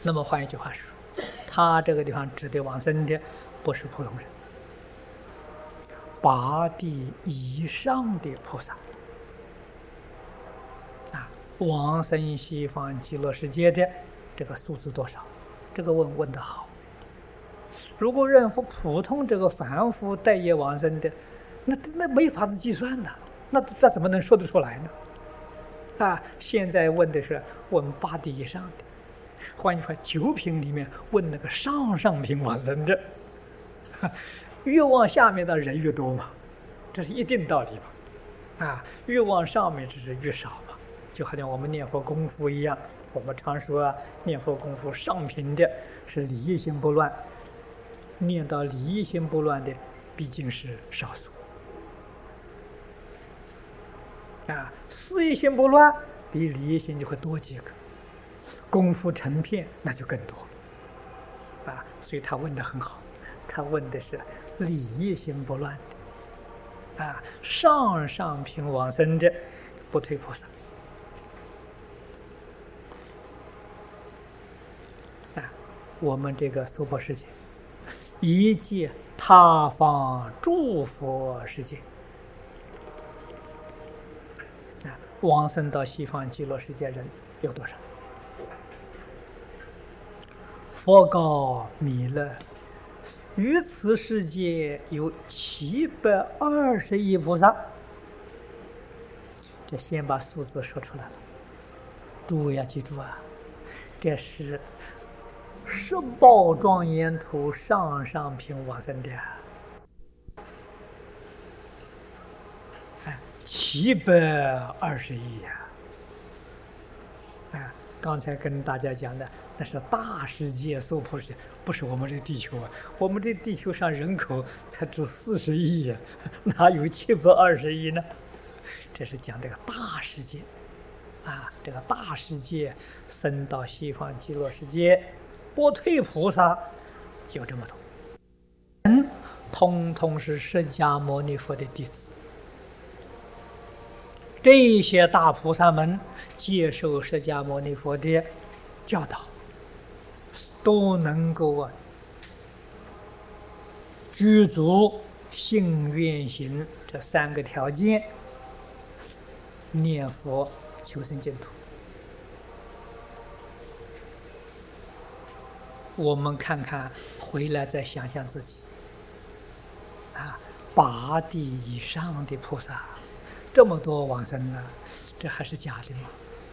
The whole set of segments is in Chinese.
那么换一句话说，他这个地方指的往生的不是普通人，8地以上的菩萨啊，往生西方极乐世界的这个数字多少？这个问得好。如果认为普通这个凡夫带业往生的，那没法子计算的，那怎么能说得出来呢？啊，现在问的是问8地以上的，换句话，9品里面问那个上品往生的，越往下面的人越多嘛，这是一定道理嘛。啊，越往上面就是越少嘛，就好像我们念佛功夫一样，我们常说啊，念佛功夫上品的是理一心不乱，念到理一心不乱的毕竟是少数。啊，事一心不乱，比理一心就会多几个，功夫成片那就更多了。啊，所以他问得很好，他问的是理一心不乱的，啊，上品往生的不退菩萨。啊，我们这个娑婆世界，一切他方诸佛世界。往生到西方极乐世界人有多少？佛告弥勒：于此世界有720亿菩萨。这先把数字说出来了，诸位要记住啊，这是十报庄严土上品往生的720亿呀！啊，刚才跟大家讲的那是大世界娑婆世界，不是我们这个地球啊。我们这地球上人口才只40亿呀，哪有720亿呢？这是讲这个大世界啊，这个大世界升到西方极乐世界，不退菩萨有这么多人，通通是释迦牟尼佛的弟子。这些大菩萨们接受释迦牟尼佛的教导，都能够具足信愿行这3个条件，念佛求生净土。我们看看，回来再想想自己啊，8地以上的菩萨。这么多往生了，这还是假的吗？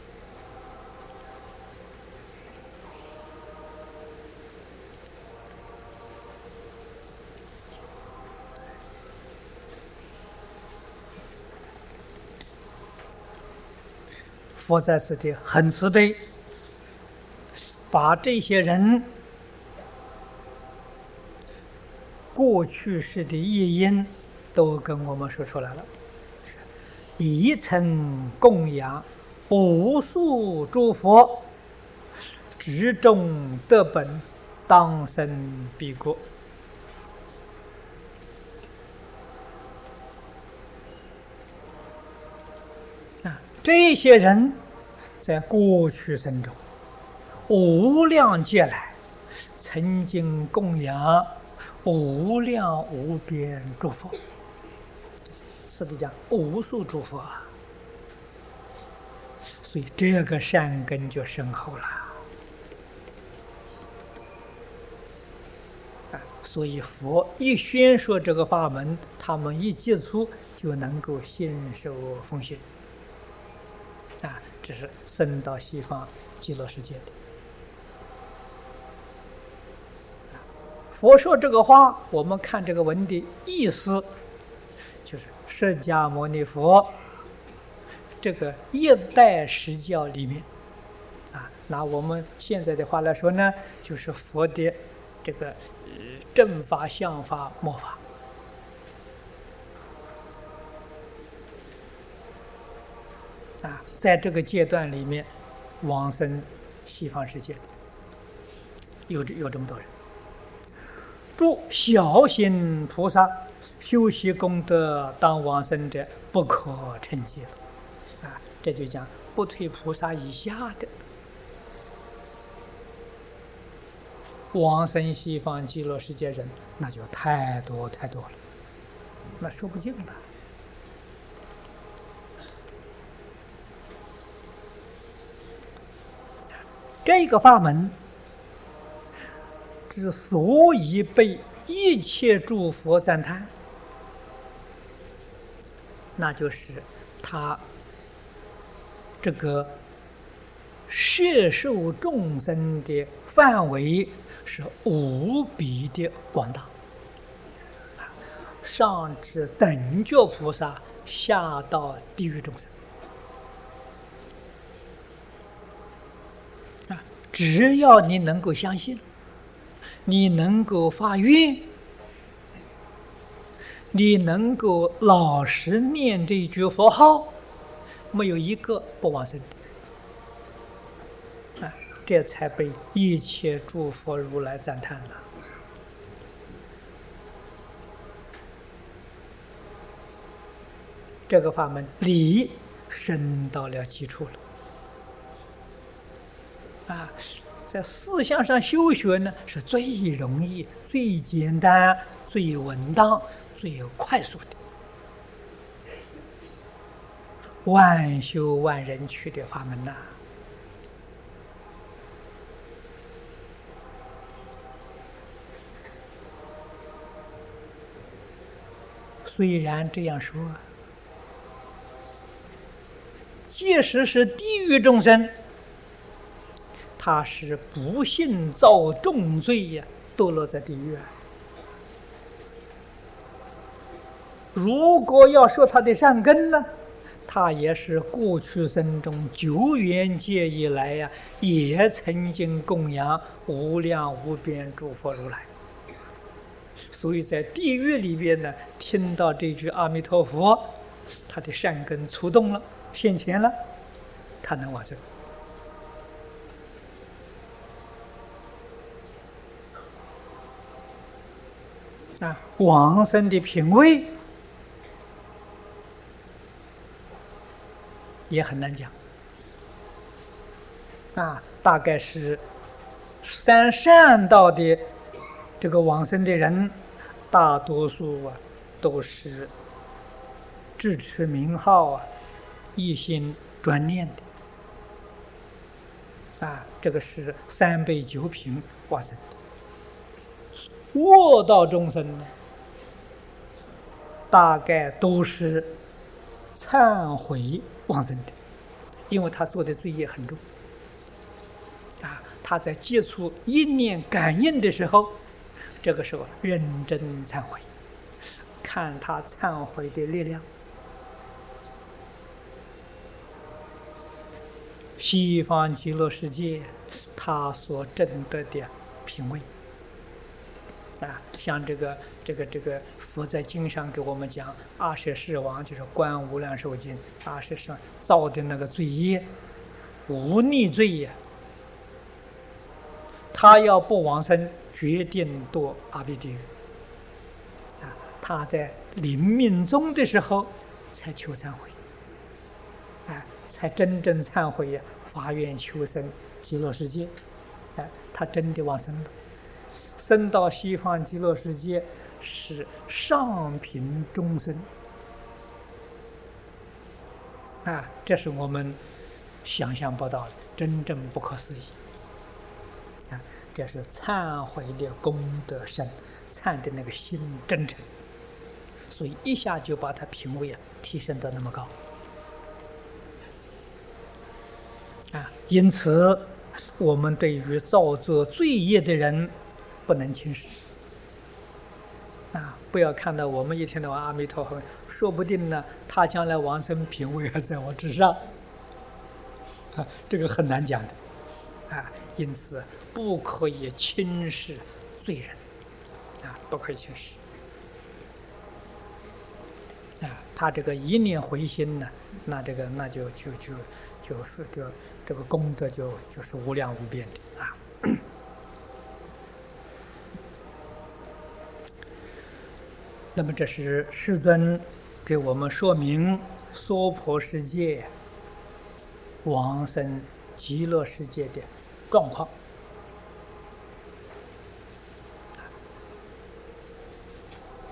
佛在此地很慈悲，把这些人过去世的业因都跟我们说出来了。已曾供养无数诸佛，执中得本，当生彼国。这些人在过去生中无量劫来曾经供养无量无边诸佛，此地讲无数诸佛啊，所以这个善根就深厚了所以佛一宣说这个法门，他们一接触就能够信受奉行这是升到西方极乐世界的。佛说这个话，我们看这个文的意思，就是释迦牟尼佛这个一代实教里面拿我们现在的话来说呢，就是佛的这个正法、相法、末法在这个阶段里面往生西方世界有这么多人。诸小行菩萨修习功德当往生者不可称计了这就讲不退菩萨以下的往生西方极乐世界人那就太多太多了，那说不尽了。这个法门之所以被一切诸佛赞叹，那就是他这个摄受众生的范围是无比的广大，上至等觉菩萨，下到地狱众生。只要你能够相信，你能够发愿，你能够老实念这一句佛号，没有一个不往生的。这才被一切诸佛如来赞叹了。这个法门理升到了基础了。在思想上修学呢，是最容易、最简单、最稳当、最快速的。万修万人去的法门呐。虽然这样说，即使是地狱众生，他是不幸造重罪呀，堕落在地狱。如果要说他的善根呢，他也是过去生中久远劫以来呀，也曾经供养无量无边诸佛如来。所以在地狱里边呢，听到这句阿弥陀佛，他的善根触动了，现前了，他能往生。往生的品位也很难讲。大概是三善道的这个往生的人，大多数都是智持名号一心专念的。这个是三辈九品往生的。恶道众生呢，大概都是忏悔往生的，因为他做的罪业很重。他在接触一念感应的时候，这个时候认真忏悔，看他忏悔的力量。西方极乐世界，他所证得的品位。像这个佛在经上给我们讲，阿舍世王就是观无量寿经，阿舍世王造的那个罪业，无逆罪呀，他要不往生，决定堕阿鼻地狱。他在临命终的时候才求忏悔，才真正忏悔呀，发愿求生极乐世界。他真的往生了。生到西方极乐世界是上品中生，这是我们想象不到的，真正不可思议。这是忏悔的功德深，忏的那个心真诚，所以一下就把他品位提升到那么高。因此我们对于造作罪业的人不能轻视。不要看到我们一天到晚阿弥陀佛，说不定呢，他将来往生品位还在我之上。这个很难讲的。因此不可以轻视罪人。不可以轻视。他这个一念回心呢，那这个功德就是无量无边的。那么这是世尊给我们说明娑婆世界往生极乐世界的状况。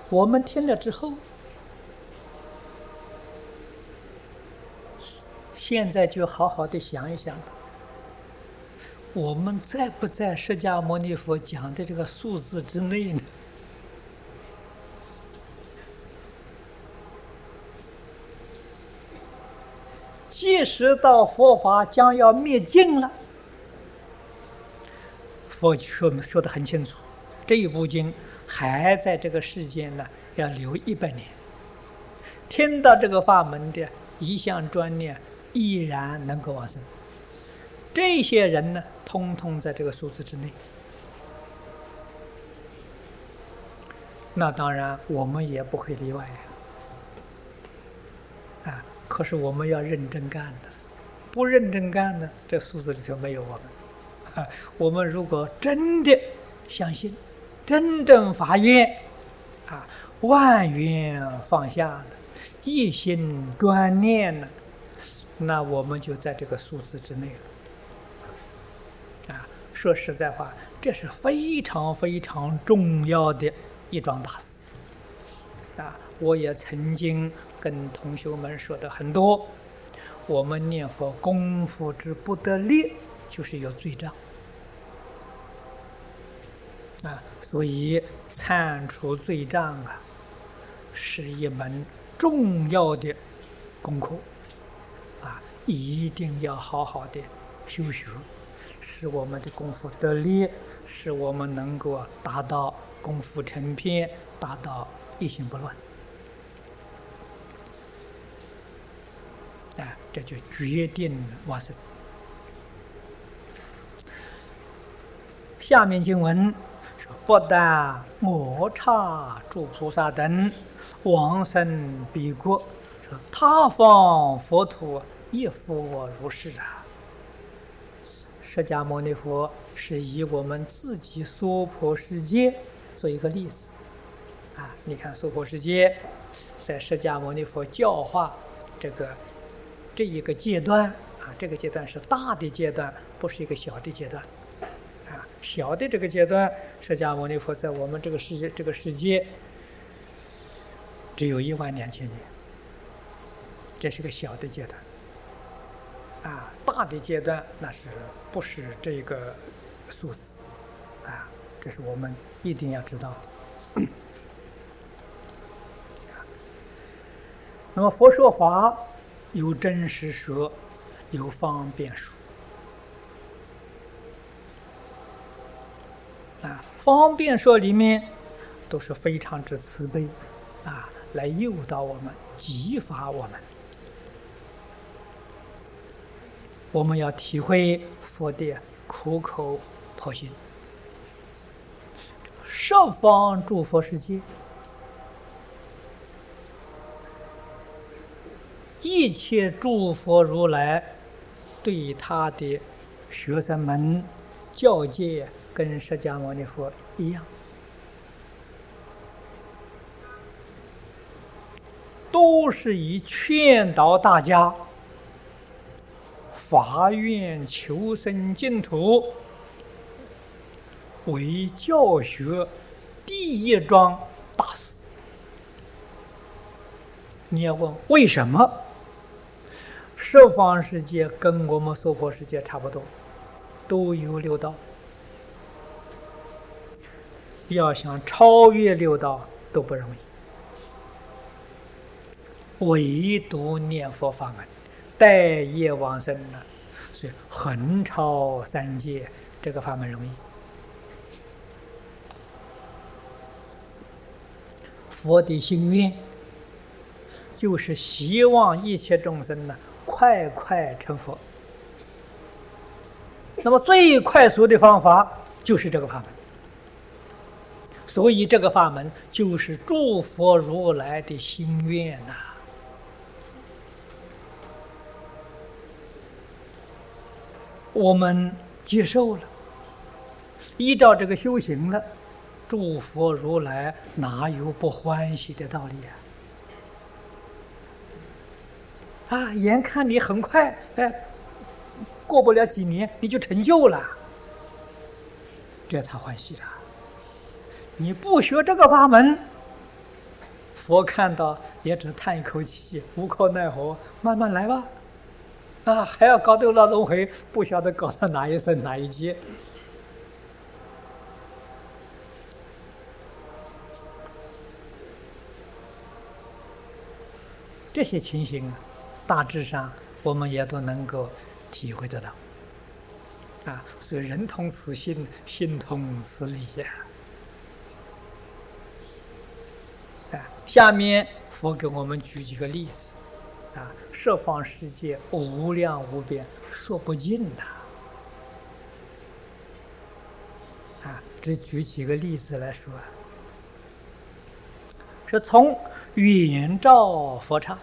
我们听了之后，现在就好好的想一想吧，我们在不在释迦牟尼佛讲的这个数字之内呢？即使到佛法将要灭尽了，佛说得很清楚，这一部经还在这个世间呢，要留100年。听到这个法门的一向专念，依然能够往生。这些人呢，通通在这个数字之内。那当然，我们也不会例外啊！可是我们要认真干的，不认真干呢，这数字里头没有我们。我们如果真的相信，真正发愿，万缘放下了，一心专念了，那我们就在这个数字之内了。说实在话，这是非常非常重要的一桩大事。我也曾经跟同学们说的很多，我们念佛功夫之不得力，就是有罪障。所以铲除罪障是一门重要的功课一定要好好的修学，使我们的功夫得力，使我们能够达到功夫成片，达到一心不乱。这就决定往生。下面经文说：不但我刹诸菩萨等往生彼国，说他方佛土亦复如是释迦牟尼佛是以我们自己娑婆世界做一个例子你看娑婆世界在释迦牟尼佛教化这一个阶段这个阶段是大的阶段，不是一个小的阶段小的这个阶段，释迦牟尼佛在我们这个世界只有12000年，这是个小的阶段大的阶段那是不是这个数字这是我们一定要知道的。那么佛说法有真实说，有方便说方便说里面都是非常之慈悲来诱导我们，激发我们。我们要体会佛的苦口婆心，十方诸佛世界，一切诸佛如来对他的学生们教诫跟释迦牟尼佛一样，都是以劝导大家发愿求生净土为教学第一桩大事。你要问为什么？十方世界跟我们娑婆世界差不多，都有六道，要想超越六道都不容易，唯独念佛法门带业往生呢，所以横超三界，这个法门容易。佛的心愿就是希望一切众生呢快快成佛，那么最快速的方法就是这个法门，所以这个法门就是诸佛如来的心愿我们接受了，依照这个修行了，诸佛如来哪有不欢喜的道理眼看你很快过不了几年你就成就了，这才欢喜了。你不学这个法门， 佛看到也只叹一口气，无可奈何，慢慢来吧。还要搞斗罗轮回，不晓得搞到哪一生哪一劫。这些情形，大致上我们也都能够体会得到。所以人同此心，心同此理呀。下面佛给我们举几个例子。十方世界无量无边，说不尽呐。只举几个例子来说，是从远照佛刹，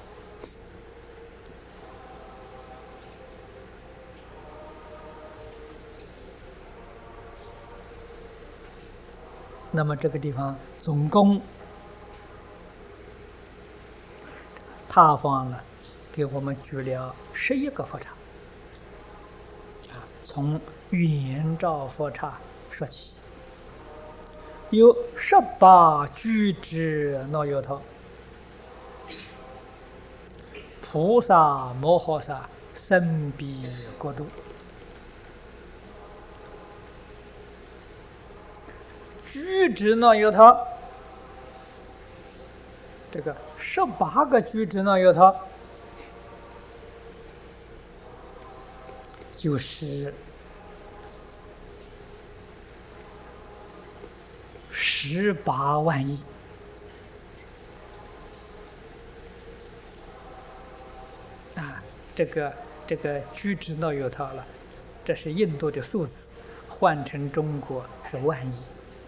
那么这个地方总共他方呢，给我们举了11个佛刹。从远照佛刹说起，有18具之那由他，菩萨摩诃萨身彼国度。具之那由他，这个18个具之那由他，就是18万亿。这个具之那由他了，这是印度的数字，换成中国是万亿。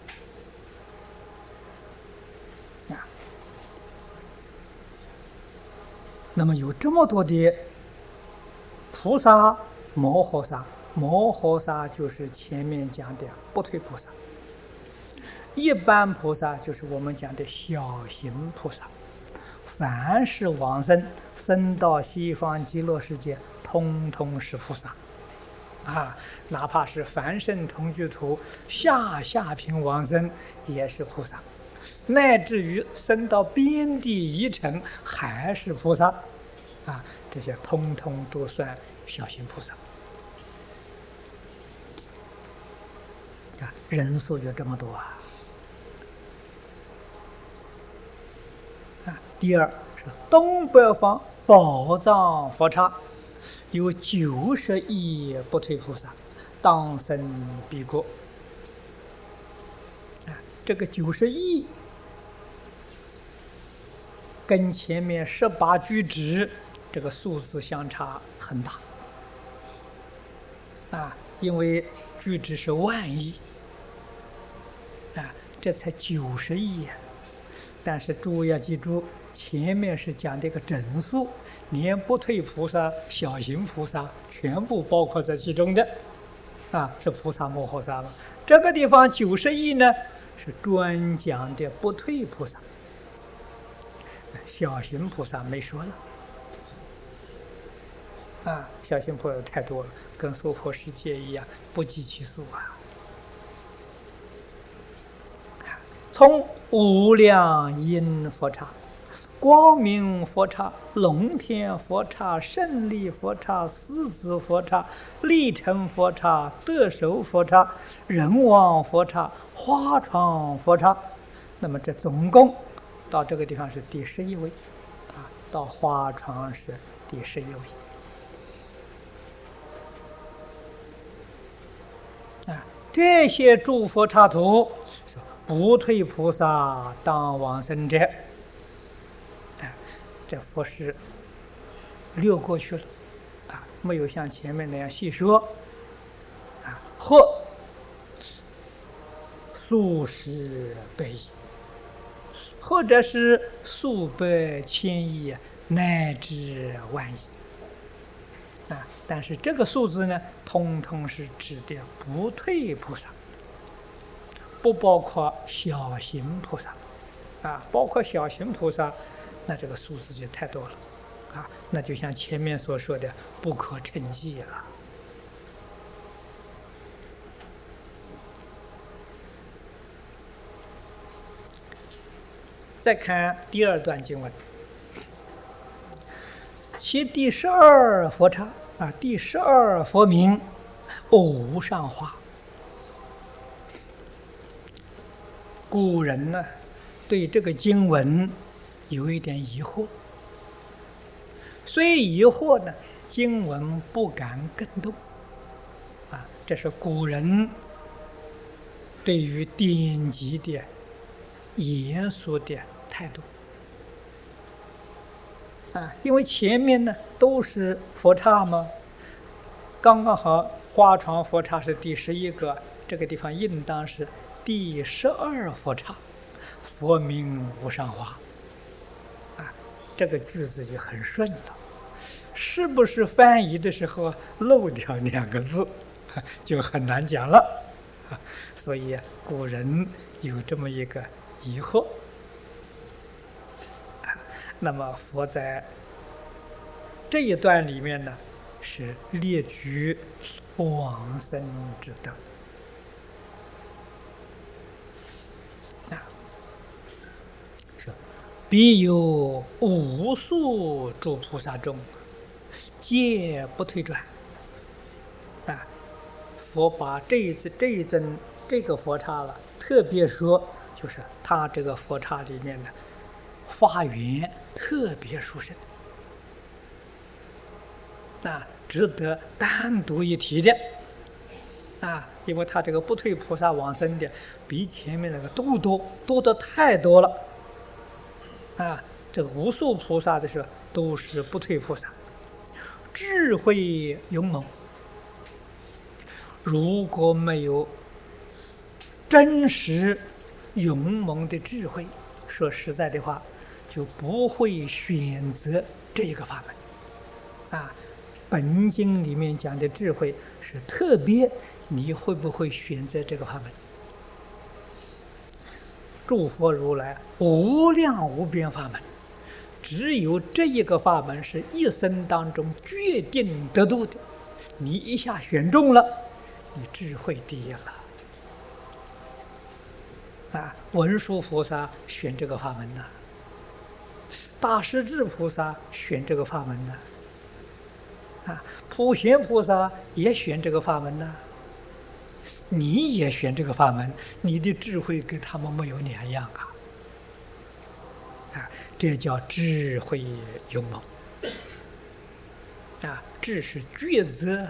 那么有这么多的菩萨、摩诃萨，摩诃萨就是前面讲的不退菩萨，一般菩萨就是我们讲的小行菩萨。凡是往生生到西方极乐世界，通通是菩萨。哪怕是凡圣同居土下品往生也是菩萨，乃至于升到边地一尘还是菩萨。这些通通都算小型菩萨。人数就这么多第二是东北方宝藏佛刹，有90亿不退菩萨，当生彼国。这个90亿跟前面18具之这个数字相差很大因为具之是万亿这才90亿但是诸位要记住，前面是讲这个整数，连不退菩萨、小行菩萨全部包括在其中的是菩萨摩诃萨了。这个地方90亿呢，是专讲的不退菩萨，小行菩萨没说了小行菩萨太多了，跟娑婆世界一样，不计其数从无量音佛刹、光明佛刹、龙天佛刹、胜利佛刹、狮子佛刹、力成佛刹、得手佛刹、人王佛刹、花床佛刹，那么这总共到这个地方是第11位到花床是第11位这些诸佛刹土不退菩萨当往生者，这佛是溜过去了没有像前面那样细说或数十倍亿，或者是数百千亿乃至万亿但是这个数字呢，通通是指的不退菩萨，不包括小行菩萨包括小行菩萨，那这个数字就太多了那就像前面所说的不可称计了。 再看第二段经文，其第12佛刹第12佛名无上化。古人呢，对这个经文有一点疑惑，虽疑惑呢，经文不敢更动这是古人对于典籍的严肃的态度因为前面呢都是佛刹嘛，刚刚好花床佛刹是第11个，这个地方应当是第12佛刹，佛名无上化这个句子就很顺了。是不是翻译的时候漏掉2个字，就很难讲了所以古人有这么一个疑惑那么佛在这一段里面呢，是列举往生之德说彼有无数诸菩萨众，皆不退转佛把这一尊这个佛刹了，特别说就是他这个佛刹里面的发源特别殊胜值得单独一提的因为他这个不退菩萨往生的比前面那个多得太多了这个无数菩萨的时候都是不退菩萨，智慧勇猛。如果没有真实勇猛的智慧，说实在的话，就不会选择这一个法门本经里面讲的智慧是特别，你会不会选择这个法门？诸佛如来无量无边法门，只有这一个法门是一生当中决定得度的，你一下选中了，你智慧第一了文殊菩萨选这个法门大势至菩萨选这个法门普贤菩萨也选这个法门你也选这个法门，你的智慧跟他们没有两样这叫智慧勇猛智是抉择，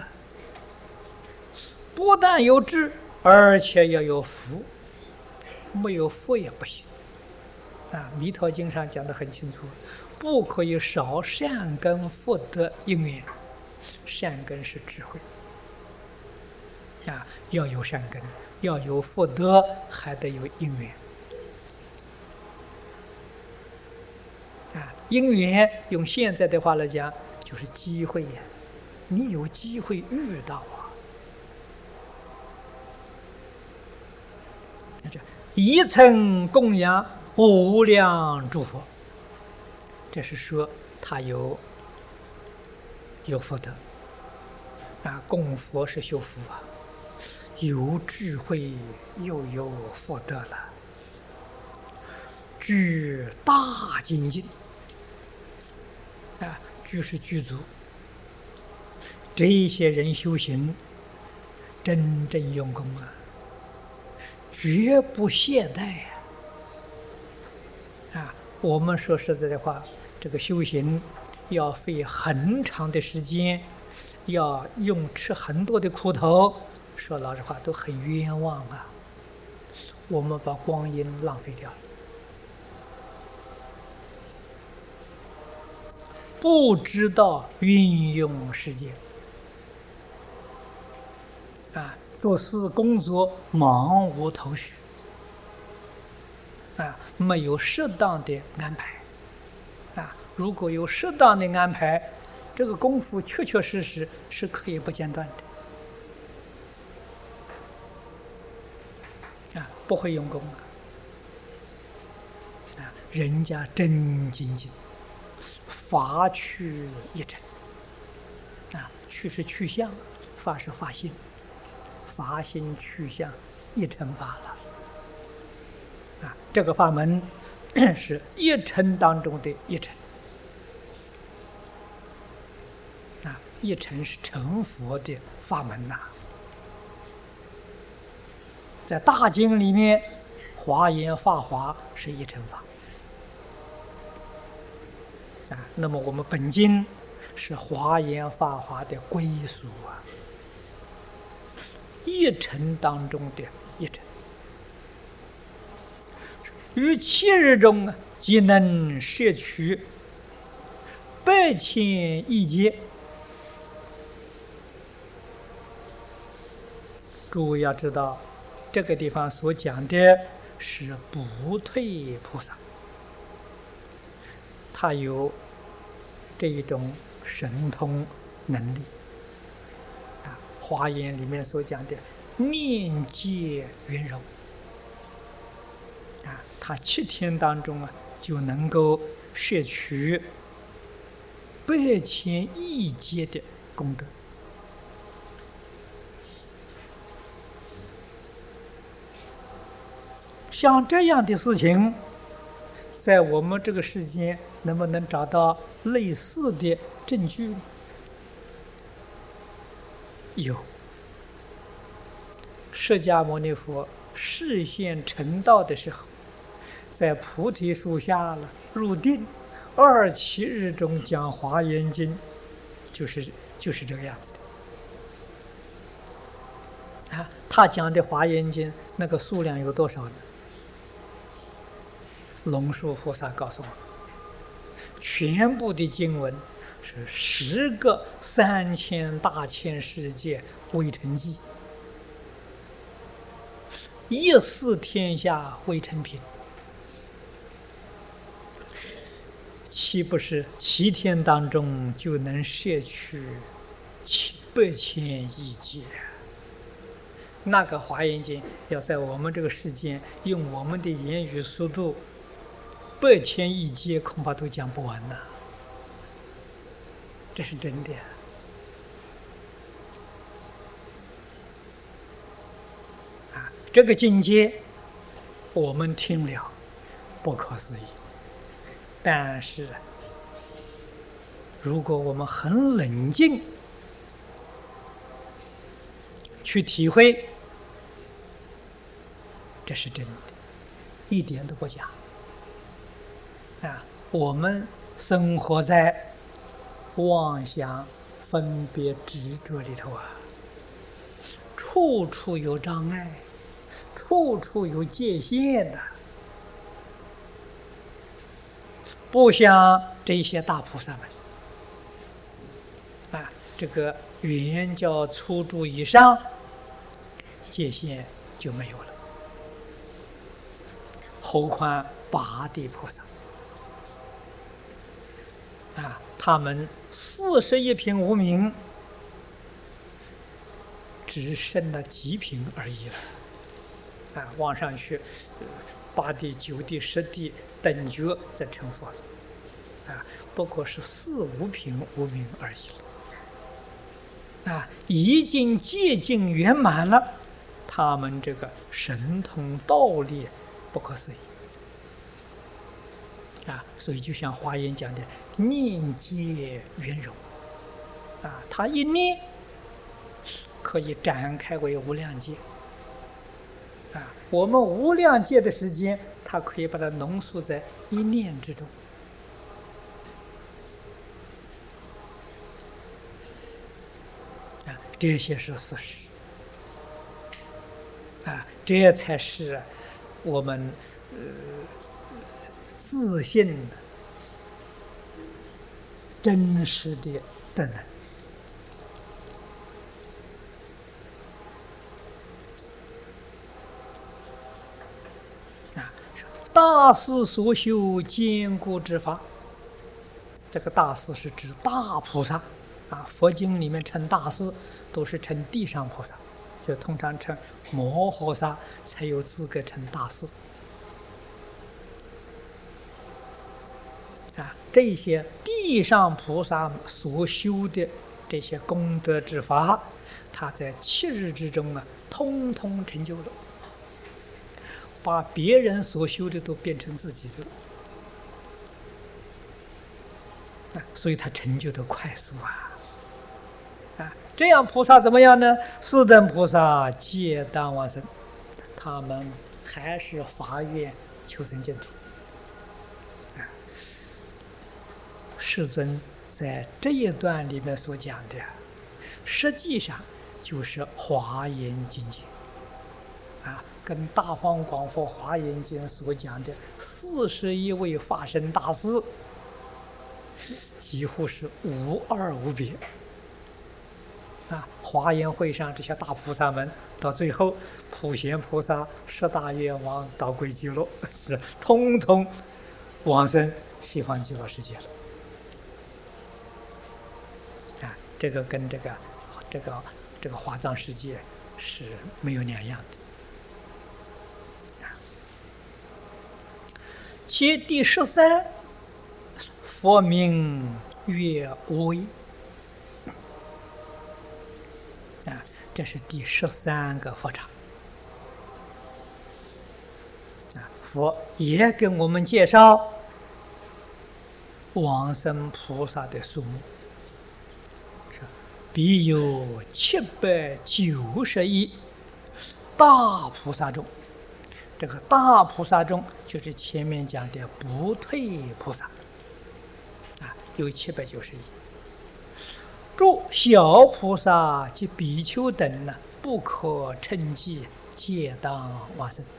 不但有智，而且要有福，没有福也不行弥陀经上讲得很清楚，不可以少善根福德因缘。善根是智慧要有善根，要有福德，还得有因缘因缘用现在的话来讲就是机会你有机会遇到一层供养无量诸佛，这是说他有福德供佛是修福有智慧又有福德了，具大精进具是具足，这些人修行真正用功绝不懈怠我们说实在的话，这个修行要费很长的时间，要吃很多的苦头，说老实话都很冤枉我们把光阴浪费掉了，不知道运用时间做事工作忙无头绪没有适当的安排如果有适当的安排，这个功夫确确实实是可以不间断的不会用功人家真精进，法趣一真趣是去向，法是法心，法心去向一成法了这个法门是一乘当中的一乘啊，一乘是成佛的法门呐。在大经里面，华严、法华是一乘法啊。那么我们本经是华严、法华的归属啊，一乘当中的一乘。于7日中即能摄取8千亿劫。诸位要知道，这个地方所讲的是不退菩萨，他有这一种神通能力啊。华严里面所讲的念界圆融啊，他7天当中就能够摄取8千亿劫的功德。像这样的事情，在我们这个世间能不能找到类似的证据？有。释迦牟尼佛示现成道的时候，在菩提树下了入定，27日中讲华严经，就是这个样子的啊。他讲的华严经那个数量有多少呢？龙树菩萨告诉我，全部的经文是10个3000大千世界微尘记，一四天下微尘品，岂不是7天当中就能摄取8千亿劫？那个华严经要在我们这个世间用我们的言语速度，8千亿劫恐怕都讲不完呐，这是真的啊！这个境界我们听了不可思议，但是如果我们很冷静去体会，这是真的，一点都不假。啊，我们生活在妄想、分别、执着里头啊，处处有障碍，处处有界限的，不像这些大菩萨们啊，这个圆教初住以上，界限就没有了，何况八地菩萨。啊，他们41品无明，只剩了几品而已了。啊，往上去，8地、9地、10地等觉再成佛了。啊，不过是4、5品无明而已了。啊，已经接近圆满了，他们这个神通道力不可思议。啊，所以就像华严讲的，念界圆融，啊，他一念可以展开为无量界，啊，我们无量界的时间，他可以把它浓缩在一念之中，啊，这些是事实，啊，这才是我们自信真实的德能。啊，大师所修坚固之法，这个大师是指大菩萨啊。佛经里面称大师都是称地上菩萨，就通常称摩诃萨才有资格称大师。啊，这些地上菩萨所修的这些功德之法，他在7日之中啊，通通成就了，把别人所修的都变成自己的。 所以他成就的快速这样菩萨怎么样呢？四等菩萨皆当往生，他们还是发愿求生净土。世尊在这一段里面所讲的，实际上就是华严境界跟《大方广佛华严经》所讲的41位法身大士几乎是无二无别华严会上这些大菩萨们，到最后普贤菩萨、十大愿王、导归极乐，是通通往生西方极乐世界了。这个跟这个华藏世界是没有两样的。其第13，佛名月无为这是第13个佛场佛也给我们介绍往生菩萨的数目，必有791大菩萨中。这个大菩萨中就是前面讲的不退菩萨有791。诸小菩萨及比丘等呢，不可称计，皆当往生。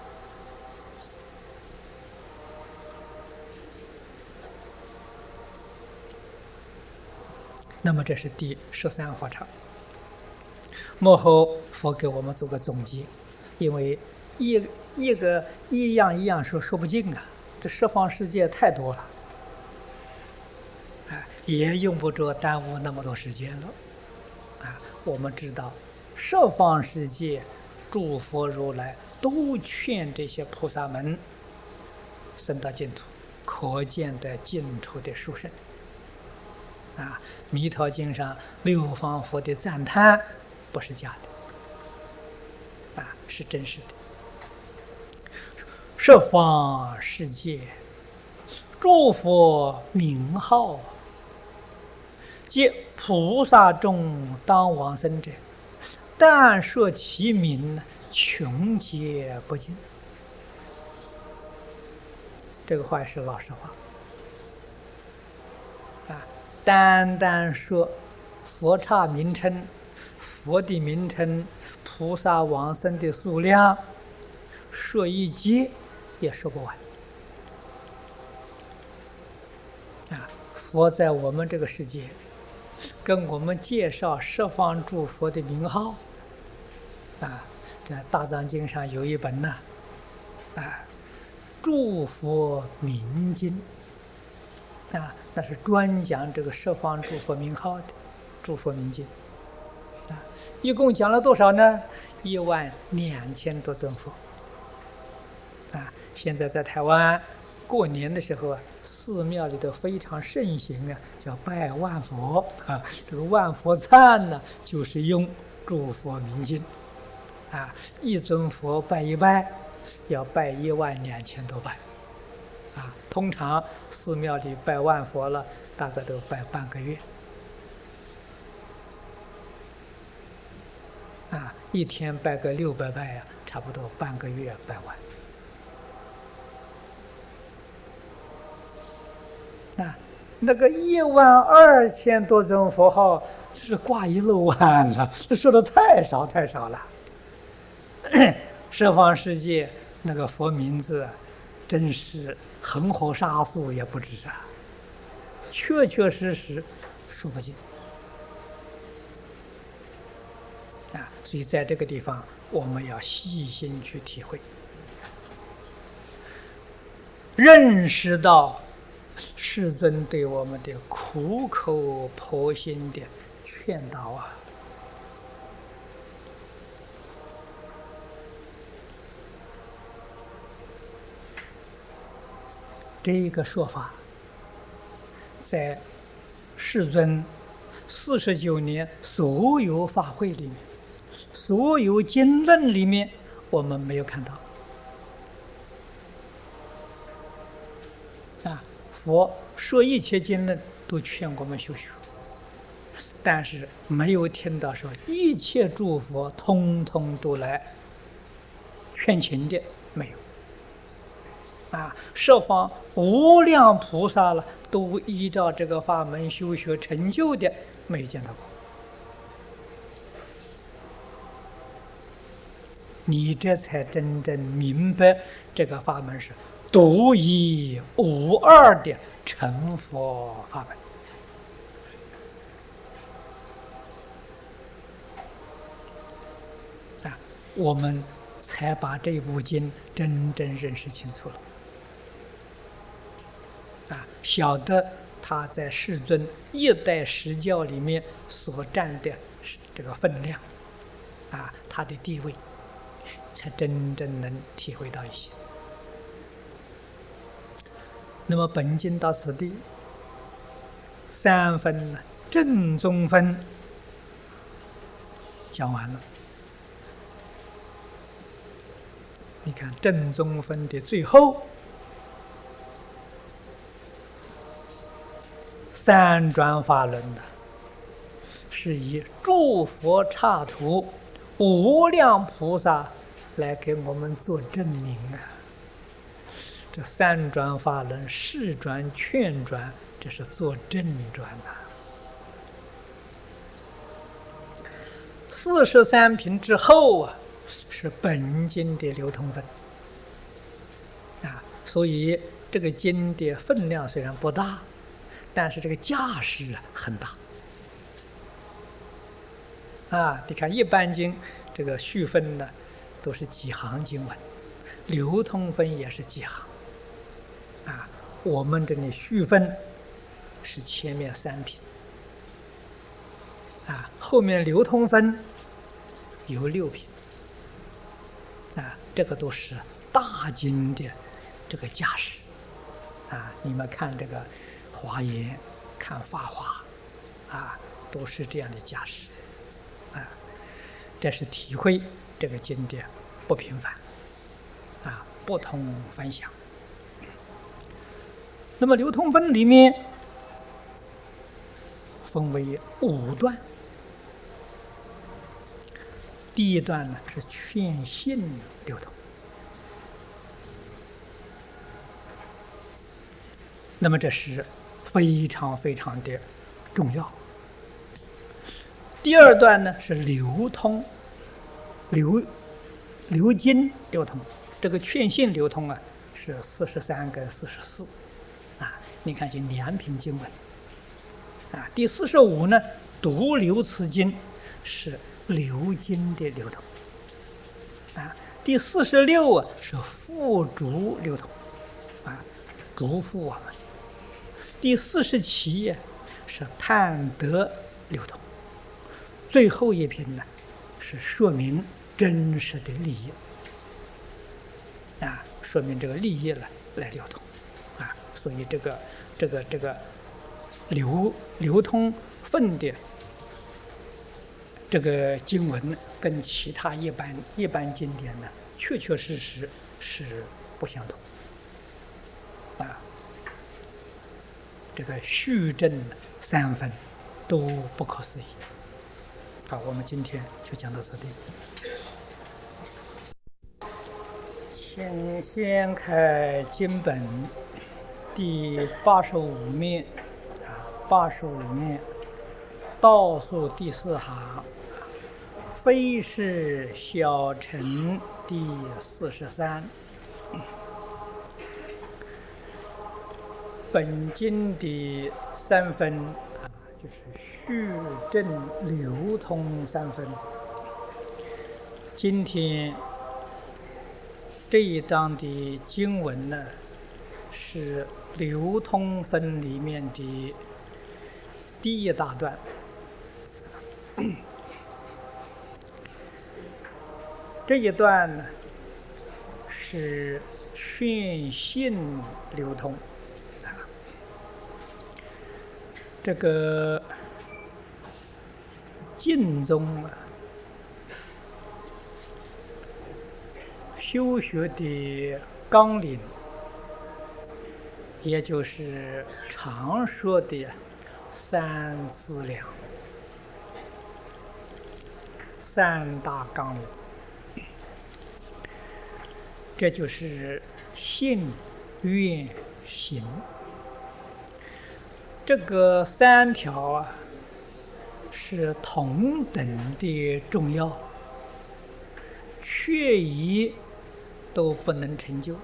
那么这是第13佛场。幕后佛给我们做个总结，因为一样说不尽这十方世界太多了也用不着耽误那么多时间了我们知道十方世界诸佛如来都劝这些菩萨们升到净土，可见的净土的殊胜弥陀经上六方佛的赞叹不是假的是真实的。十方世界诸佛名号即菩萨中当往生者，但说其名穷皆不尽。这个话是老实话单说佛刹名称、佛的名称、菩萨往生的数量，说一节也说不完佛在我们这个世界跟我们介绍十方诸佛的名号这大藏经上有一本诸佛名经那是专讲这个十方诸佛名号的诸佛名经一共讲了多少呢？12000多尊佛现在在台湾过年的时候寺庙里头非常盛行叫拜万佛这个万佛餐呢，就是用诸佛名经一尊佛拜一拜，要拜12000多拜通常寺庙里拜万佛了，大概都拜半个月一天拜个600拜差不多半个月拜完那个12000多尊佛号，这是挂一漏万了，这说的太少了十方世界那个佛名字真是恒河沙数也不止确实说不尽所以在这个地方我们要细心去体会，认识到世尊对我们的苦口婆心的劝导这一个说法在世尊49年所有法会里面，所有经论里面我们没有看到佛说一切经论都劝我们修学，但是没有听到说一切诸佛通通都来劝请的，没有。十方无量菩萨了，都依照这个法门修学成就的，没有见到过。你这才真正明白这个法门是独一无二的成佛法门我们才把这部经真正认识清楚了晓得他在世尊一代实教里面所占的这个分量他的地位，才真正能体会到一些。那么本经到此地，三分正宗分讲完了。你看正宗分的最后三转法轮是以诸佛刹土无量菩萨来给我们做证明这三转法轮，示转、劝转，这是做正转43品之后是本经的流通分所以这个经的分量虽然不大，但是这个价值很大你看一般经这个序分呢都是几行经文，流通分也是几行我们这里序分是前面3品后面流通分有6品这个都是大经的这个价值你们看这个华严，看法华都是这样的价值这是体会这个经典不平凡不同凡响。那么流通分里面分为5段，第一段呢是劝信流通，那么这是非常非常的重要。第二段呢是流通流经流通，这个劝信流通是43跟44你看这2品经文第45呢独流此经是流经的流通第46是付诸流通嘱咐我们。第47是探得流通，最后一品呢是说明真实的利益说明这个利益来流通所以这个流通分的这个经文跟其他一般经典呢确确实实是不相同这个序正3分都不可思议。好，我们今天就讲到此地。请先开经本第85面，85面倒数第4行，非是小乘第43。本经的3分就是序正流通3分。今天这一章的经文呢，是流通分里面的第一大段。这一段呢是劝信流通。这个净宗修学的纲领，也就是常说的三资粮，三大纲领，这就是信、愿、行。这个三条啊，是同等的重要，缺一都不能成就。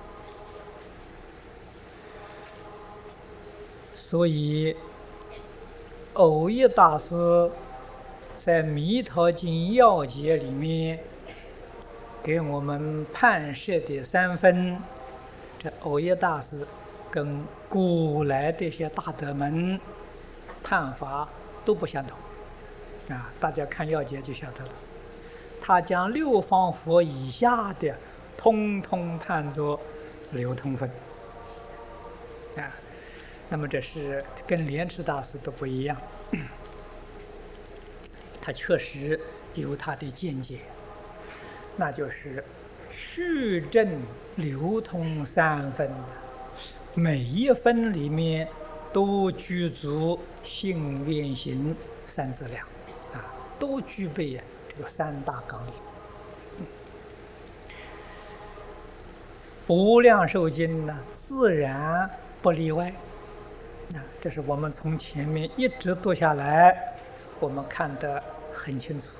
所以，藕益大师在《弥陀经要解》里面给我们判设的三分，这藕益大师跟古来的一些大德们判法都不相同啊！大家看要解就晓得了。他将六方佛以下的通通判作流通分啊。那么这是跟莲池大师都不一样，他确实有他的见解，那就是虚正流通三分，每一分里面都具足信愿行三资粮啊，都具备这个三大纲领。无量寿经呢，自然不例外。这是我们从前面一直读下来，我们看得很清楚。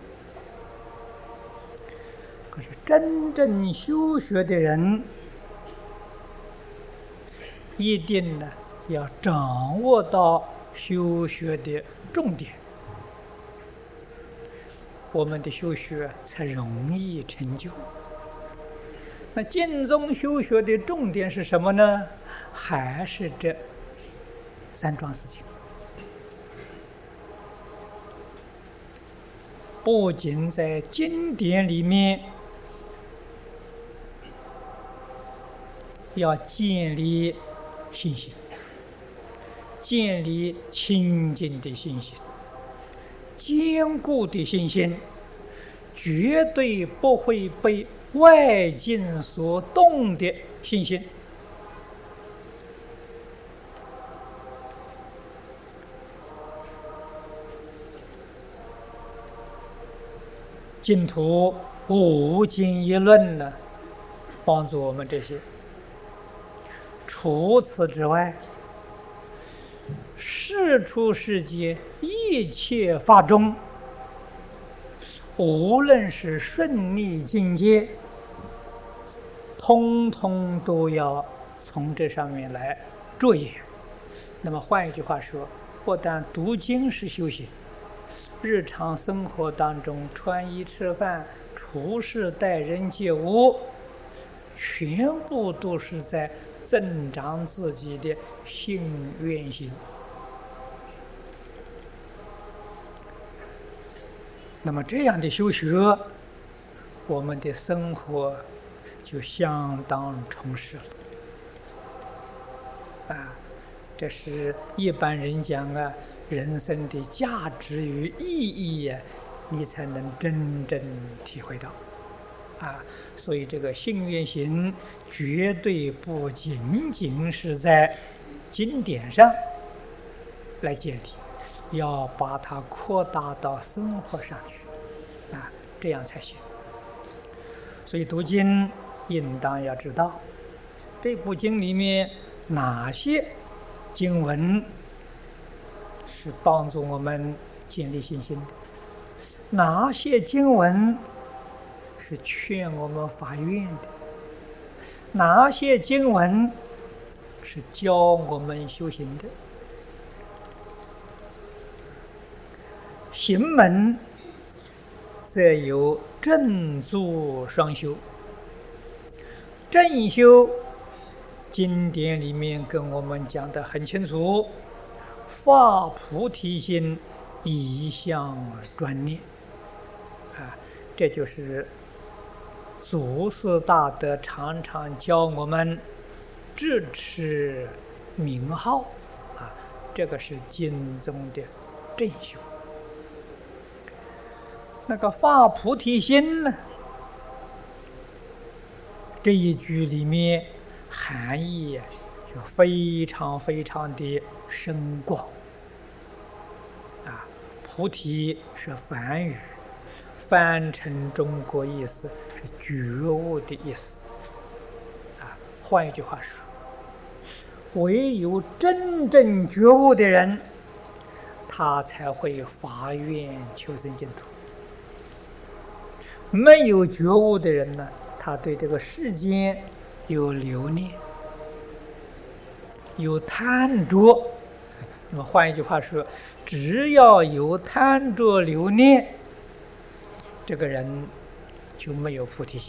可是真正修学的人，一定呢要掌握到修学的重点，我们的修学才容易成就。那净宗修学的重点是什么呢？还是这三桩事情，不仅在经典里面要建立信心，建立清净的信心，坚固的信心，绝对不会被外境所动的信心。净土五经一论呢，帮助我们这些。除此之外，世出世间一切法中，无论是顺逆境界，通通都要从这上面来着眼。那么换一句话说，不但读经是修行，日常生活当中穿衣吃饭、处事待人接物，全部都是在增长自己的信愿行。那么这样的修学，我们的生活就相当充实了啊！这是一般人讲啊，人生的价值与意义呀，你才能真正体会到啊！所以这个信愿行绝对不仅仅是在经典上来建立，要把它扩大到生活上去啊，这样才行。所以读经应当要知道这部经里面哪些经文是帮助我们建立信心的，哪些经文是劝我们发愿的，哪些经文是教我们修行的。行门则有正坐双修。正修经典里面跟我们讲得很清楚，发菩提心，一向专念啊，这就是祖师大德常常教我们智持名号啊，这个是经中的正修。那个发菩提心呢，这一句里面含义就非常非常的深广菩提是梵语，翻成中国意思是觉悟的意思。换一句话说，唯有真正觉悟的人，他才会发愿求生净土。没有觉悟的人呢，他对这个世间有留念，有贪着。那么换一句话说，只要有贪着留念，这个人就没有菩提心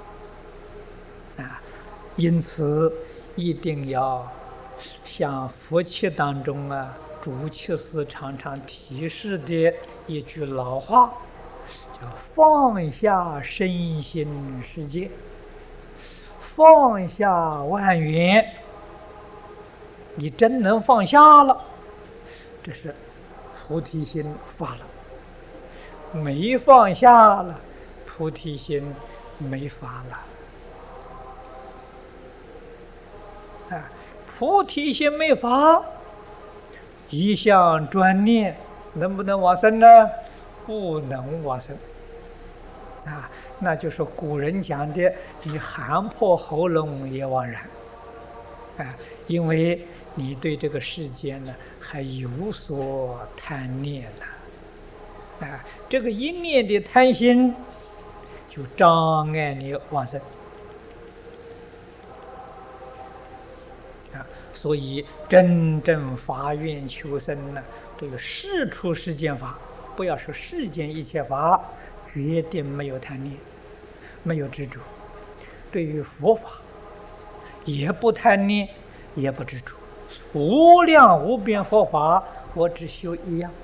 因此一定要像佛七当中主七师常常提示的一句老话，叫放下身心世界，放下万缘。你真能放下了，这是菩提心发了；没放下了，菩提心没发了。菩提心没发，一向专念，能不能往生呢？不能往生。那就是古人讲的“你喊破喉咙也枉然”。因为你对这个世间呢还有所贪念呢。这个一念的贪心，就障碍你往生。所以真正发愿求生呢，对于世出世间法，不要说世间一切法，决定没有贪念，没有执着。对于佛法，也不贪念，也不执着。无量无边佛法，我只修一样；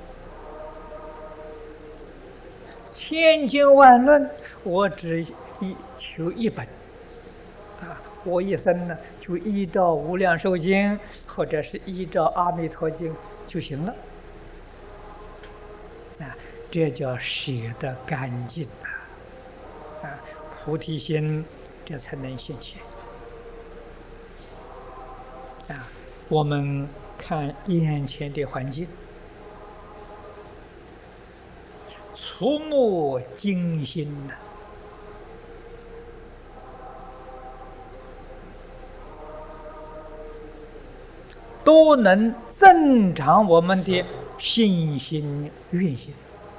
千经万论，我只求一本。我一生呢，就依照《无量寿经》或者是依照《阿弥陀经》就行了。这叫舍得干净菩提心这才能现前。我们看眼前的环境，触目惊心都能增长我们的信心愿心。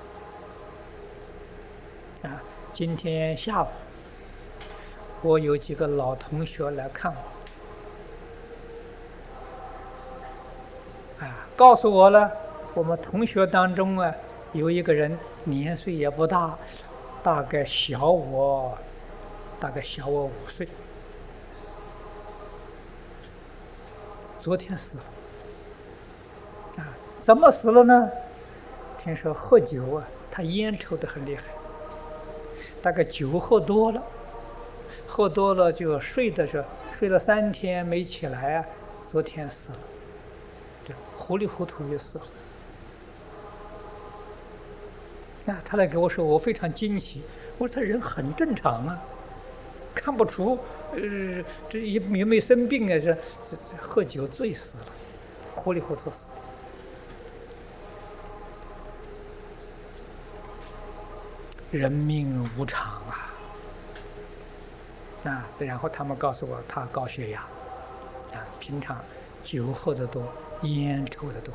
今天下午我有几个老同学来看我，告诉我了，我们同学当中有一个人年岁也不大，大概小我5岁。昨天死了，怎么死了呢？听说喝酒他烟抽得很厉害，大概酒喝多了就睡了3天没起来昨天死了，糊里糊涂就死了。他来给我说，我非常惊奇，我说他人很正常看不出。这也没生病是喝酒醉死了，糊里糊涂死的。人命无常然后他们告诉我，他高血压平常酒喝得多，烟抽得多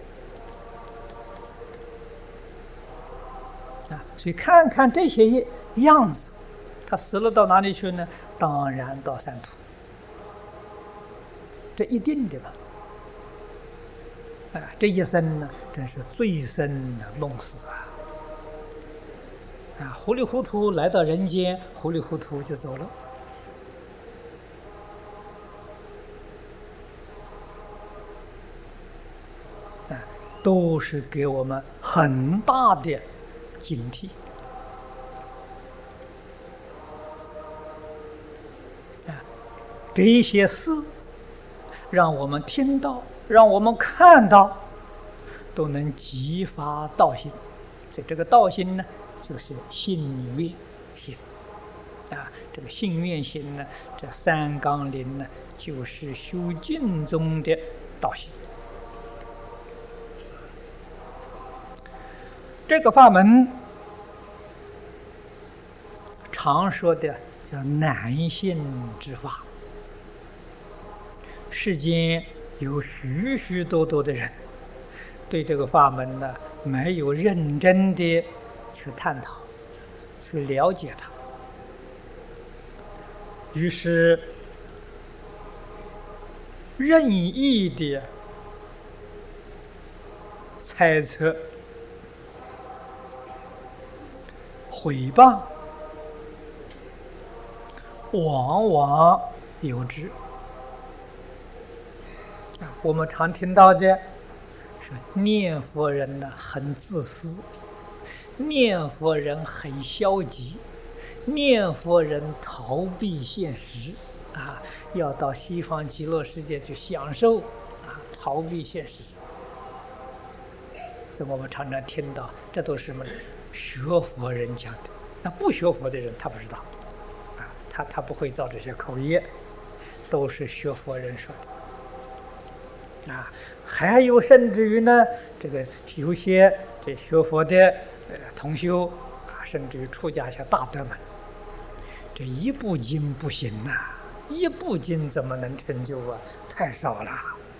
所以看看这些样子，他死了到哪里去呢？当然到三途，这一定的嘛。这一生呢，真是醉生梦死糊里糊涂来到人间，糊里糊涂就走了。都是给我们很大的警惕。这些事让我们听到，让我们看到，都能激发道心。这个道心呢，就是信愿心这个信愿心呢，这三纲领呢，就是修净中的道心。 这个法门常说的叫难信之法，世间有许许多多的人对这个法门呢没有认真的去探讨、去了解它，于是任意的猜测、诽谤，往往有之。我们常听到的是念佛人呢很自私，念佛人很消极，念佛人逃避现实啊，要到西方极乐世界去享受啊，逃避现实。这我们常常听到，这都是什么学佛人讲的。那不学佛的人他不知道啊，他不会造这些口业，都是学佛人说的啊。还有甚至于呢，这个有些这学佛的同修啊，甚至于出家些大德们，这一部经不行呐，一部经怎么能成就啊？太少了。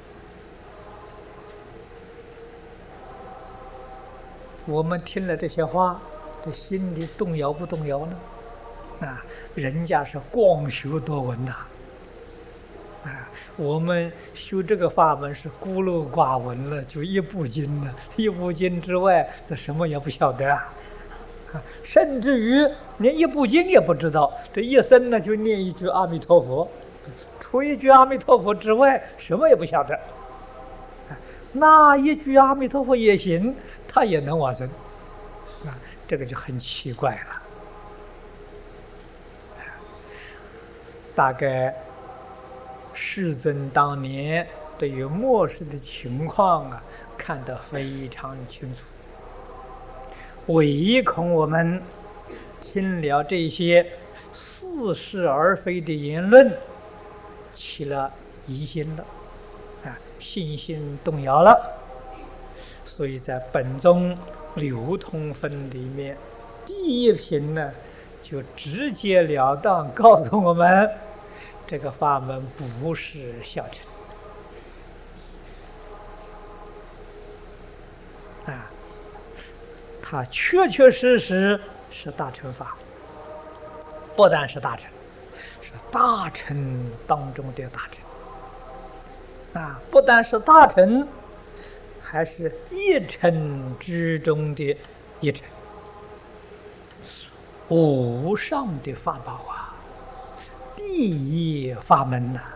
我们听了这些话，这心里动摇不动摇呢？啊，人家是广学多闻呐，啊，我们修这个法门是孤陋寡闻了，就一部经了，一部经之外，这什么也不晓得啊，甚至于连一部经也不知道，这一生呢就念一句阿弥陀佛，除一句阿弥陀佛之外，什么也不晓得。那一句阿弥陀佛也行，他也能往生，啊，这个就很奇怪了。大概世尊当年对于末世的情况啊，看得非常清楚，唯恐我们听了这些似是而非的言论，起了疑心了。信心动摇了，所以在本宗流通分里面，第一品呢，就直截了当告诉我们，这个法门不是小乘啊，它确确实实是大乘法，不但是大乘，是大乘当中的大乘。啊，不但是大乘，还是一乘之中的一乘，无上的法宝啊，第一法门呐，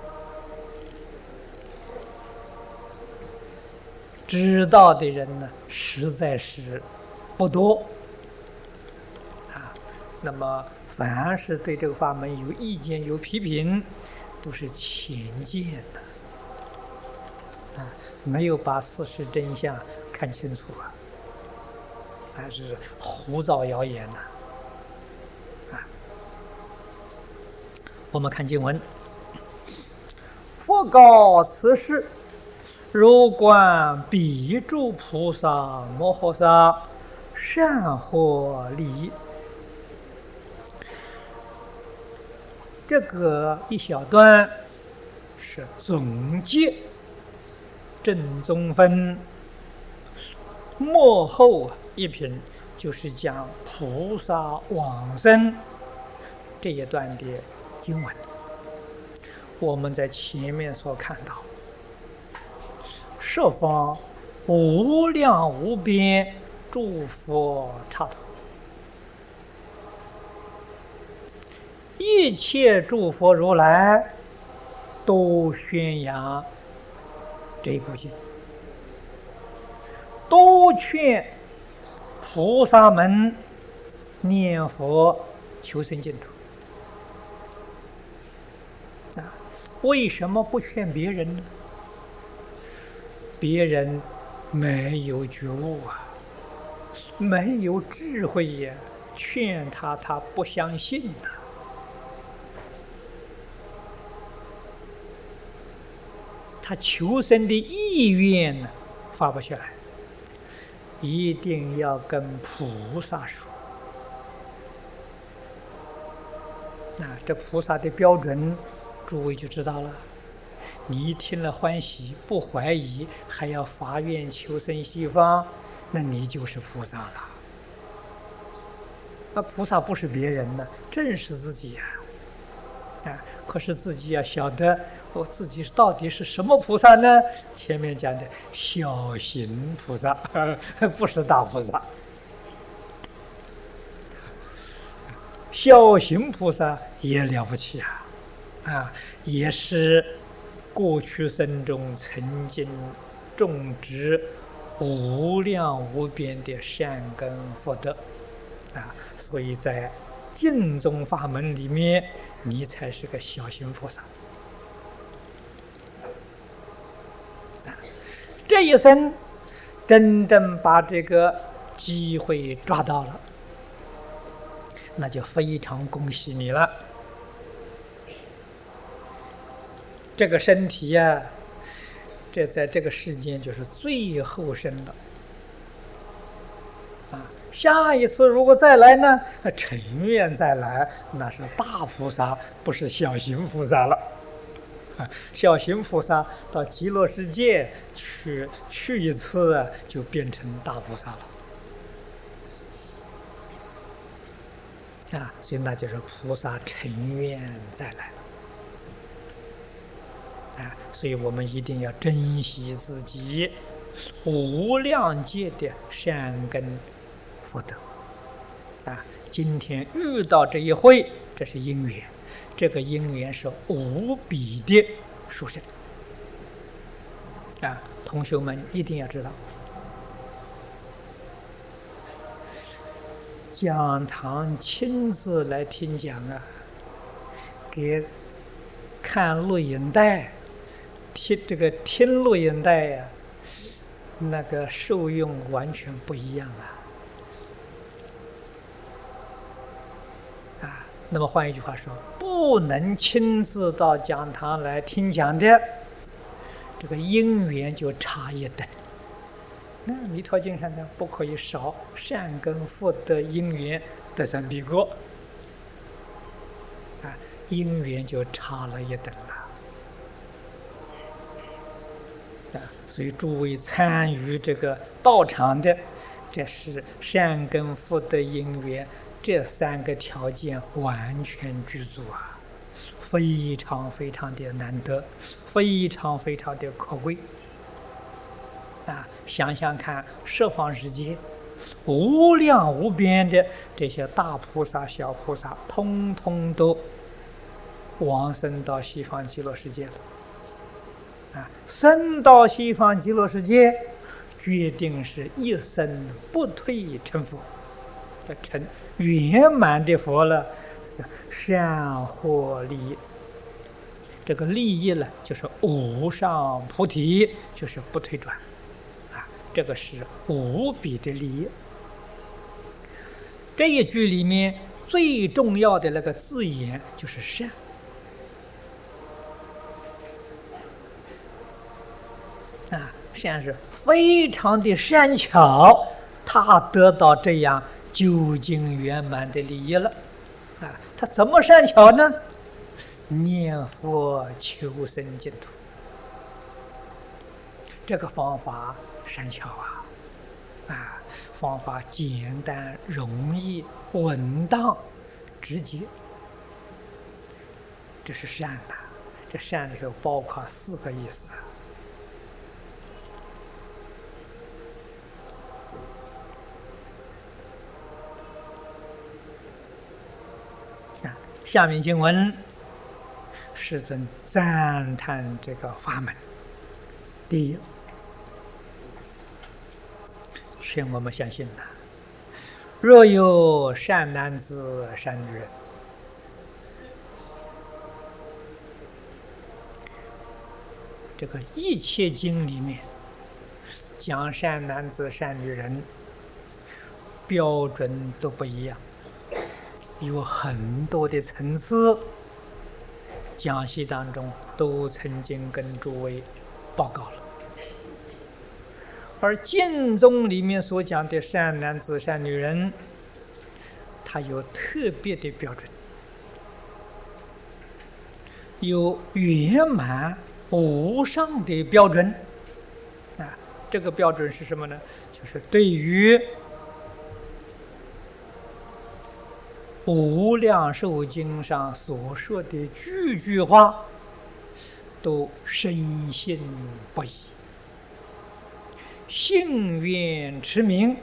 知道的人呢，实在是不多啊。那么，凡是对这个法门有意见、有批评，都是浅见的。没有把事实真相看清楚啊，还是胡造谣言呐！啊，我们看经文，佛告此事：如观彼诸菩萨摩诃萨善获利益。这个一小段是总结正宗分末后一品，就是讲菩萨往生这一段的经文。我们在前面所看到，十方无量无边诸佛刹土，一切诸佛如来都宣扬这部经，都劝菩萨们念佛求生净土。为什么不劝别人呢？别人没有觉悟啊，没有智慧呀，劝他不相信啊。他求生的意愿呢，发不下来。 一定要跟菩萨说。这菩萨的标准，诸位就知道了。你一听了欢喜，不怀疑，还要发愿求生西方，那你就是菩萨了。那菩萨不是别人呢，正是自己呀！可是自己要晓得，我自己到底是什么菩萨呢？前面讲的小行菩萨，不是大菩萨。小行菩萨也了不起也是过去生中曾经种植无量无边的善根福德所以在净宗法门里面，你才是个小行菩萨。这一生真正把这个机会抓到了，那就非常恭喜你了。这个身体这在这个世间就是最后生了下一次如果再来呢，成愿再来，那是大菩萨，不是小行菩萨了小行菩萨到极乐世界去一次就变成大菩萨了所以那就是菩萨成愿再来了所以我们一定要珍惜自己无量界的善根福德今天遇到这一会，这是因缘，这个因缘是无比的殊胜同学们一定要知道，讲堂亲自来听讲给看录影带，听录影带那个受用完全不一样那么换一句话说，不能亲自到讲堂来听讲的，这个因缘就差一等。那弥陀经上讲，不可以少善根福德因缘得生彼国因缘就差了一等了所以诸位参与这个道场的，这是善根福德因缘这三个条件完全具足非常非常的难得，非常非常的可贵想想看，十方世界无量无边的这些大菩萨小菩萨，通通都往生到西方极乐世界了生到西方极乐世界，决定是一生不退成佛，成圆满的佛了，善获利益。这个利益呢，就是无上菩提，就是不退转这个是无比的利益。这一句里面最重要的那个字眼就是善善是非常的善巧，他得到这样究竟圆满的利益了他怎么善巧呢？念佛求生净土，这个方法善巧方法简单容易稳当直接，这是善这善里头包括4个意思下面经文世尊赞叹这个法门。第一，劝我们相信若有善男子善女人，这个一切经里面讲善男子善女人标准都不一样，有很多的层次，讲习当中都曾经跟诸位报告了。 而经宗里面所讲的善男子、善女人，它有特别的标准，有圆满无上的标准。这个标准是什么呢？就是对于无量寿经上所说的句句话，都深信不疑，信愿持名。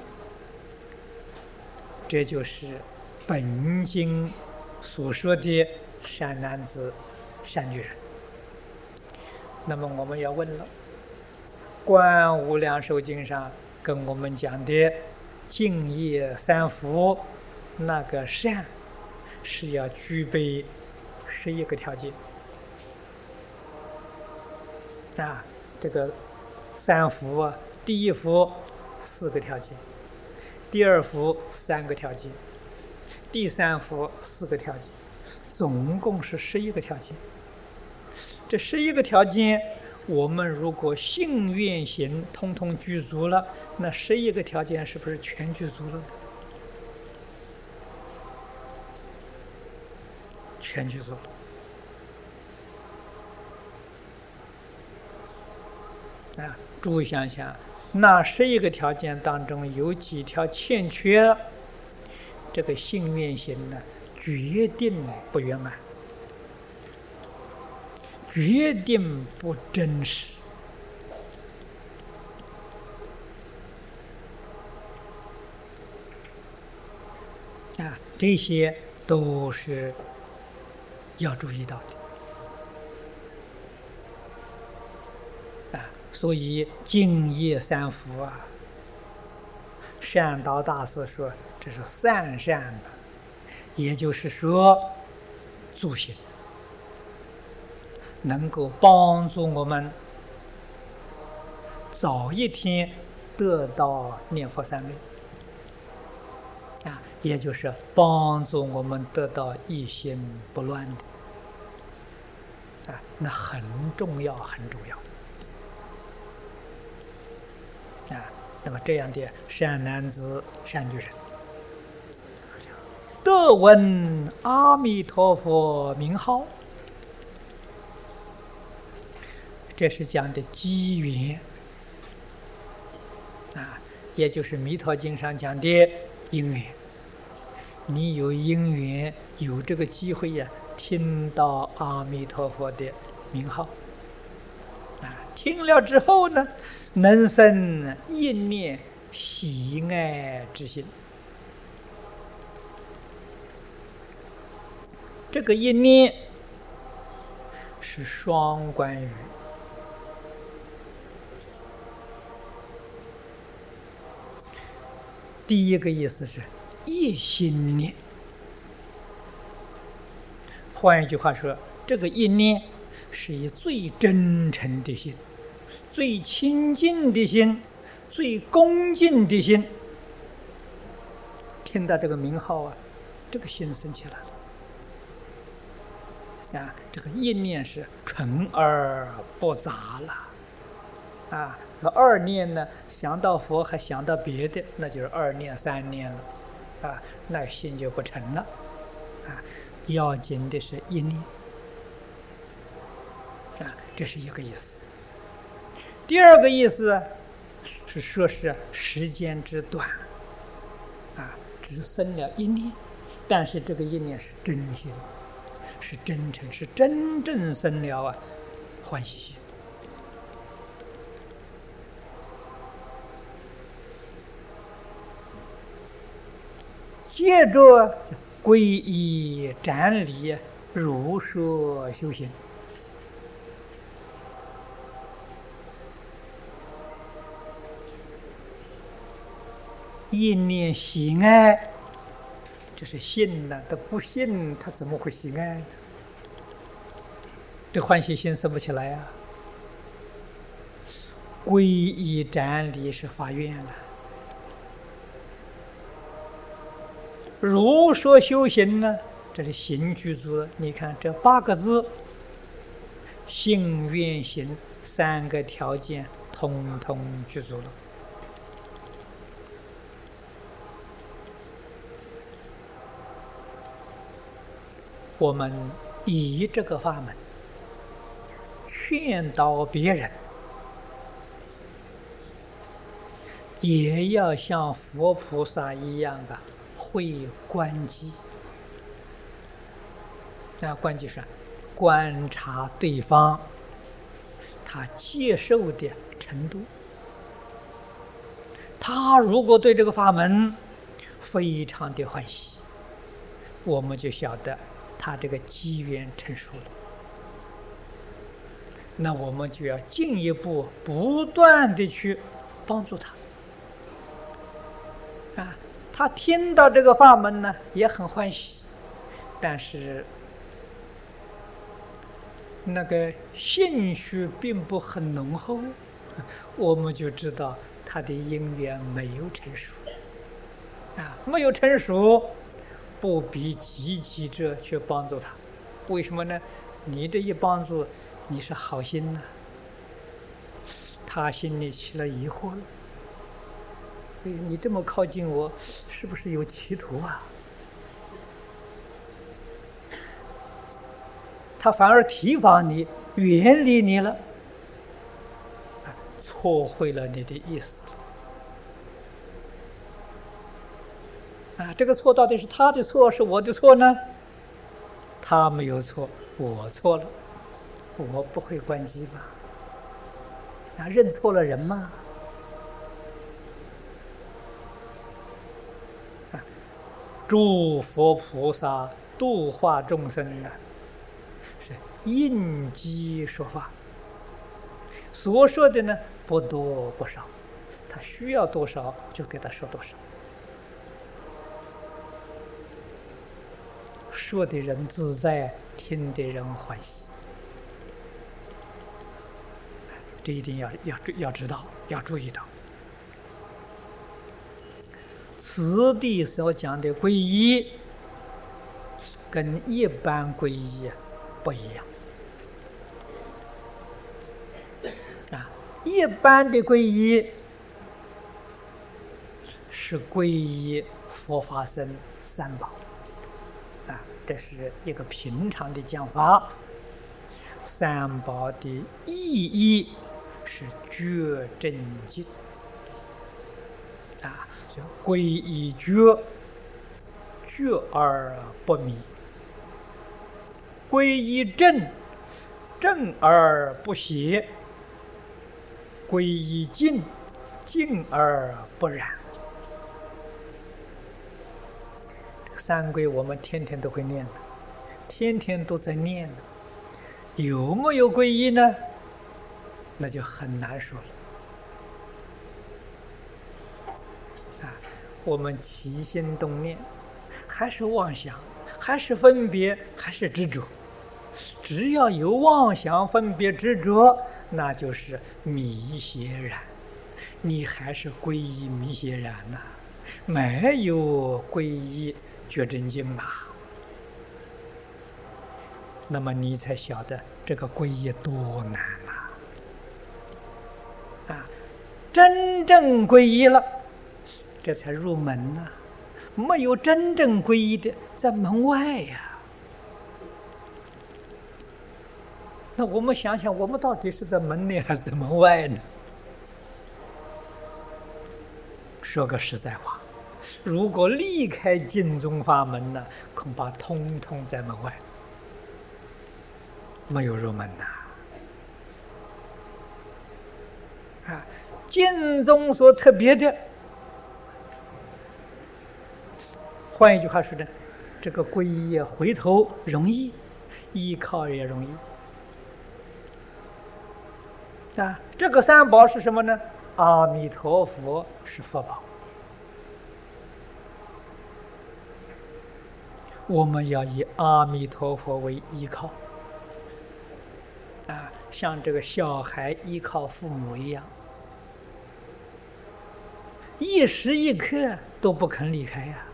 这就是本经所说的善男子、善女人。那么我们要问了，观无量寿经上跟我们讲的净业三福，那个善是要具备11个条件这个三福第一福4个条件，第二福3个条件，第三福4个条件，总共是11个条件。这11个条件，我们如果信愿行通通具足了，那11个条件是不是全具足了？全具足了。诸位想想，那11个条件当中有几条欠缺，这个信愿行呢，决定不圆满，决定不真实。这些都是要注意到的所以净业三福善导大师说这是三善也就是说助行，能够帮助我们早一天得到念佛三昧也就是帮助我们得到一心不乱的那很重要，很重要那么这样的善男子、善女人，得闻阿弥陀佛名号，这是讲的机缘也就是《弥陀经》上讲的因缘。你有因缘，有这个机会听到阿弥陀佛的名号听了之后呢，能生一念喜爱之心。这个一念是双关语，第一个意思是一心念，换一句话说，这个一念是以最真诚的心、最亲近的心、最恭敬的心，听到这个名号这个心生起来了这个一念是纯而不杂了那二念呢，想到佛还想到别的，那就是二念三念了那心就不成了要紧的是一念这是一个意思。第二个意思是说是时间之短只生了一念，但是这个一念是真心，是真诚，是真正生了欢喜心。接着皈依瞻礼如说修行，一念喜爱，这是信他不信他怎么会喜爱呢？这欢喜心生不起来皈依瞻礼是发愿了。如说修行呢，这是行具足。你看这8个字，信愿行3个条件通通具足了我们以这个法门劝导别人，也要像佛菩萨一样的会观机。那观机是观察对方他接受的程度。他如果对这个法门非常的欢喜，我们就晓得他这个机缘成熟了。那我们就要进一步不断的去帮助他。他听到这个法门呢，也很欢喜，但是那个兴趣并不很浓厚，我们就知道他的因缘没有成熟。没有成熟，不必积极者去帮助他。为什么呢？你这一帮助，你是好心呐，他心里起了疑惑了。你这么靠近我，是不是有企图啊？他反而提防你，远离你了，错会了你的意思。这个错到底是他的错，是我的错呢？他没有错，我错了，我不会观机吧？认错了人嘛。诸佛菩萨度化众生呢，是应机说法，所说的呢不多不少，他需要多少就给他说多少，说的人自在，听的人欢喜，这一定要知道，要注意到。此地所讲的皈依，跟一般皈依不一样。一般的皈依是皈依佛法僧三宝，这是一个平常的讲法。三宝的意义是觉正净，叫皈依觉，觉而不迷；皈依正，正而不邪；皈依净，净而不染。三皈我们天天都会念的，天天都在念的。有没有皈依呢？那就很难说了。我们起心动念，还是妄想，还是分别，还是执着。只要有妄想、分别、执着，那就是迷邪染。你还是皈依迷邪染呐，没有皈依觉真经吧？那么你才晓得这个皈依多难真正皈依了，这才入门呢。没有真正皈依的，在门外呀。那我们想想，我们到底是在门内还是在门外呢？说个实在话，如果离开净宗法门呢，恐怕通通在门外，没有入门呐。净宗所特别的，换一句话说呢，这个皈依回头容易，依靠也容易。这个三宝是什么呢？阿弥陀佛是佛宝，我们要以阿弥陀佛为依靠，像这个小孩依靠父母一样，一时一刻都不肯离开呀，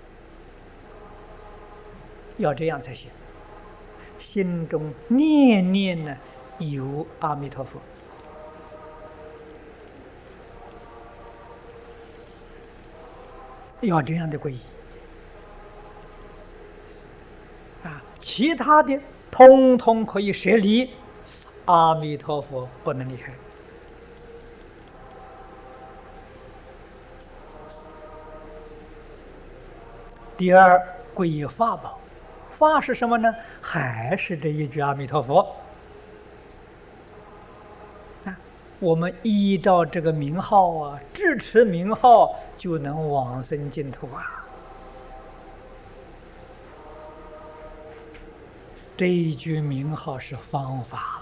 要这样才行。心中念念呢有阿弥陀佛，要这样的皈依其他的通通可以舍离，阿弥陀佛不能离开。第二，皈依法宝，法是什么呢？还是这一句阿弥陀佛。我们依照这个名号支持名号，就能往生净土这一句名号是方法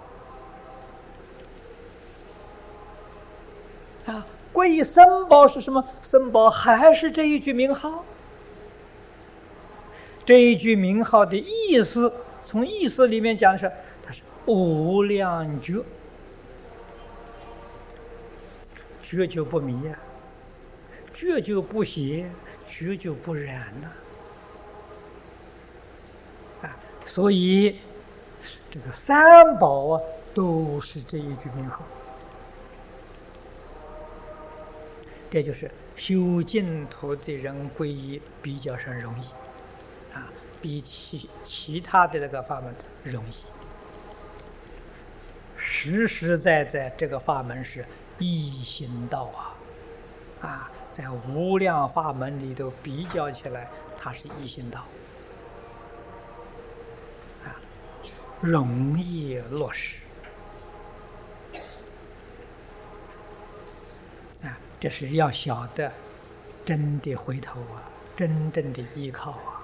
了皈依僧宝是什么？僧宝还是这一句名号。这一句名号的意思，从意思里面讲是，它是无量觉，觉就不迷觉就不邪，觉就不染所以这个三宝都是这一句名号。这就是修净土的人皈依比较上容易比其他的那个法门容易。实实在在这个法门是一心道在无量法门里头比较起来，它是一心道容易落实这是要晓得真的回头真正的依靠